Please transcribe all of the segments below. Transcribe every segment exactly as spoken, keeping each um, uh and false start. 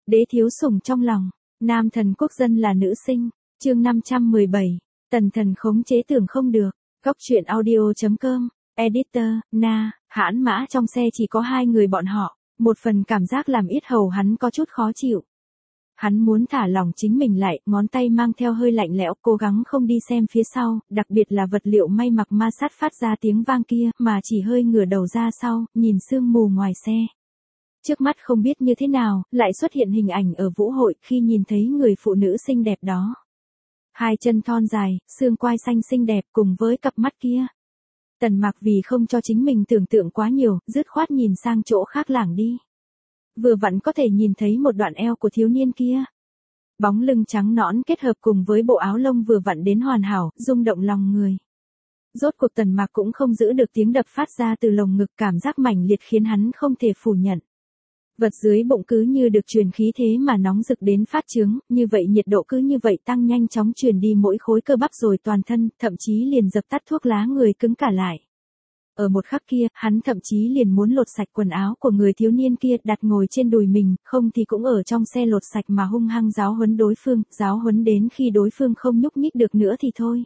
Đế thiếu sủng trong lòng, nam thần quốc dân là nữ sinh, chương năm trăm mười bảy, tần thần khống chế tưởng không được, góc truyện audio.com, editor, na, hãn mã trong xe chỉ có hai người bọn họ, một phần cảm giác làm yết hầu hắn có chút khó chịu. Hắn muốn thả lỏng chính mình lại, ngón tay mang theo hơi lạnh lẽo, cố gắng không đi xem phía sau, đặc biệt là vật liệu may mặc ma sát phát ra tiếng vang kia, mà chỉ hơi ngửa đầu ra sau, nhìn sương mù ngoài xe. Trước mắt không biết như thế nào, lại xuất hiện hình ảnh ở vũ hội khi nhìn thấy người phụ nữ xinh đẹp đó. Hai chân thon dài, xương quai xanh xinh đẹp cùng với cặp mắt kia. Tần Mặc vì không cho chính mình tưởng tượng quá nhiều, dứt khoát nhìn sang chỗ khác lảng đi. Vừa vặn có thể nhìn thấy một đoạn eo của thiếu niên kia. Bóng lưng trắng nõn kết hợp cùng với bộ áo lông vừa vặn đến hoàn hảo, rung động lòng người. Rốt cuộc Tần Mặc cũng không giữ được tiếng đập phát ra từ lồng ngực, cảm giác mãnh liệt khiến hắn không thể phủ nhận. Vật dưới bụng cứ như được truyền khí thế mà nóng rực đến phát chướng, như vậy nhiệt độ cứ như vậy tăng nhanh chóng truyền đi mỗi khối cơ bắp rồi toàn thân, thậm chí liền dập tắt thuốc lá người cứng cả lại. Ở một khắc kia, hắn thậm chí liền muốn lột sạch quần áo của người thiếu niên kia đặt ngồi trên đùi mình, không thì cũng ở trong xe lột sạch mà hung hăng giáo huấn đối phương, giáo huấn đến khi đối phương không nhúc nhích được nữa thì thôi.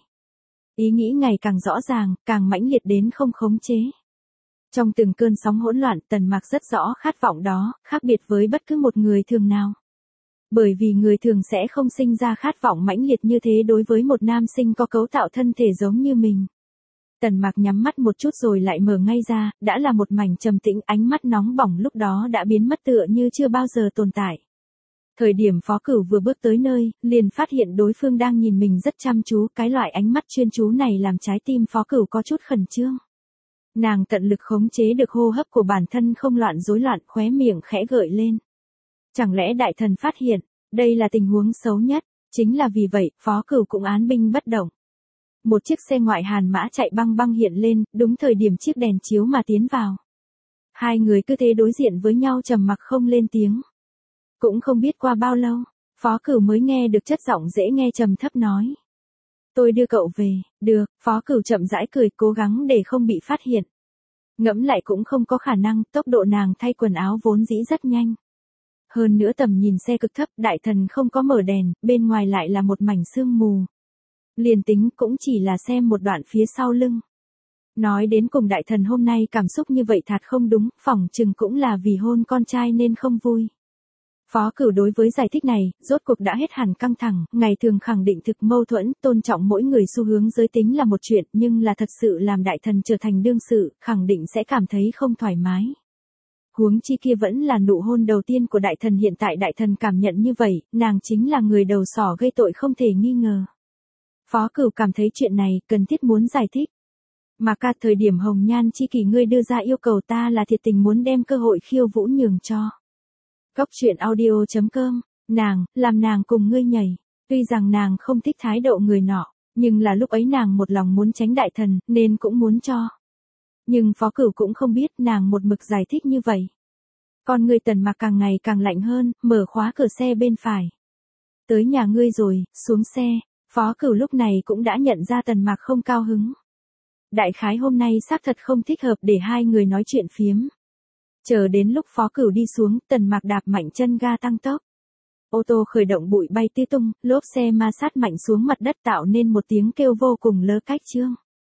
Ý nghĩ ngày càng rõ ràng, càng mãnh liệt đến không khống chế. Trong từng cơn sóng hỗn loạn, Tần Mặc rất rõ khát vọng đó, khác biệt với bất cứ một người thường nào. Bởi vì người thường sẽ không sinh ra khát vọng mãnh liệt như thế đối với một nam sinh có cấu tạo thân thể giống như mình. Tần Mặc nhắm mắt một chút rồi lại mở ngay ra, đã là một mảnh trầm tĩnh, ánh mắt nóng bỏng lúc đó đã biến mất tựa như chưa bao giờ tồn tại. Thời điểm Phó Cửu vừa bước tới nơi, liền phát hiện đối phương đang nhìn mình rất chăm chú, cái loại ánh mắt chuyên chú này làm trái tim Phó Cửu có chút khẩn trương. Nàng tận lực khống chế được hô hấp của bản thân không loạn rối loạn, khóe miệng khẽ gợi lên. Chẳng lẽ đại thần phát hiện, đây là tình huống xấu nhất, chính là vì vậy, Phó Cửu cũng án binh bất động. Một chiếc xe ngoại hàn mã chạy băng băng hiện lên, đúng thời điểm chiếc đèn chiếu mà tiến vào. Hai người cứ thế đối diện với nhau trầm mặc không lên tiếng. Cũng không biết qua bao lâu, Phó Cửu mới nghe được chất giọng dễ nghe trầm thấp nói. Tôi đưa cậu về, được, Phó Cửu chậm rãi cười cố gắng để không bị phát hiện. Ngẫm lại cũng không có khả năng, tốc độ nàng thay quần áo vốn dĩ rất nhanh. Hơn nữa tầm nhìn xe cực thấp, đại thần không có mở đèn, bên ngoài lại là một mảnh sương mù. Liền tính cũng chỉ là xem một đoạn phía sau lưng. Nói đến cùng đại thần hôm nay cảm xúc như vậy thật không đúng, phỏng chừng cũng là vì hôn con trai nên không vui. Phó Cửu đối với giải thích này, rốt cuộc đã hết hẳn căng thẳng, ngày thường khẳng định thực mâu thuẫn, tôn trọng mỗi người xu hướng giới tính là một chuyện, nhưng là thật sự làm đại thần trở thành đương sự, khẳng định sẽ cảm thấy không thoải mái. Huống chi kia vẫn là nụ hôn đầu tiên của đại thần, hiện tại đại thần cảm nhận như vậy, nàng chính là người đầu sỏ gây tội không thể nghi ngờ. Phó Cửu cảm thấy chuyện này cần thiết muốn giải thích. Mà cả thời điểm hồng nhan chi kỷ ngươi đưa ra yêu cầu ta là thiệt tình muốn đem cơ hội khiêu vũ nhường cho. Góc truyện audio.com, nàng, làm nàng cùng ngươi nhảy. Tuy rằng nàng không thích thái độ người nọ, nhưng là lúc ấy nàng một lòng muốn tránh đại thần, nên cũng muốn cho. Nhưng Phó Cửu cũng không biết nàng một mực giải thích như vậy. Con người Tần Mặc càng ngày càng lạnh hơn, mở khóa cửa xe bên phải. Tới nhà ngươi rồi, xuống xe. Phó Cửu lúc này cũng đã nhận ra Tần Mặc không cao hứng. Đại khái hôm nay xác thật không thích hợp để hai người nói chuyện phiếm. Chờ đến lúc Phó Cửu đi xuống, Tần Mặc đạp mạnh chân ga tăng tốc. Ô tô khởi động bụi bay tứ tung, lốp xe ma sát mạnh xuống mặt đất tạo nên một tiếng kêu vô cùng lớ cách trương.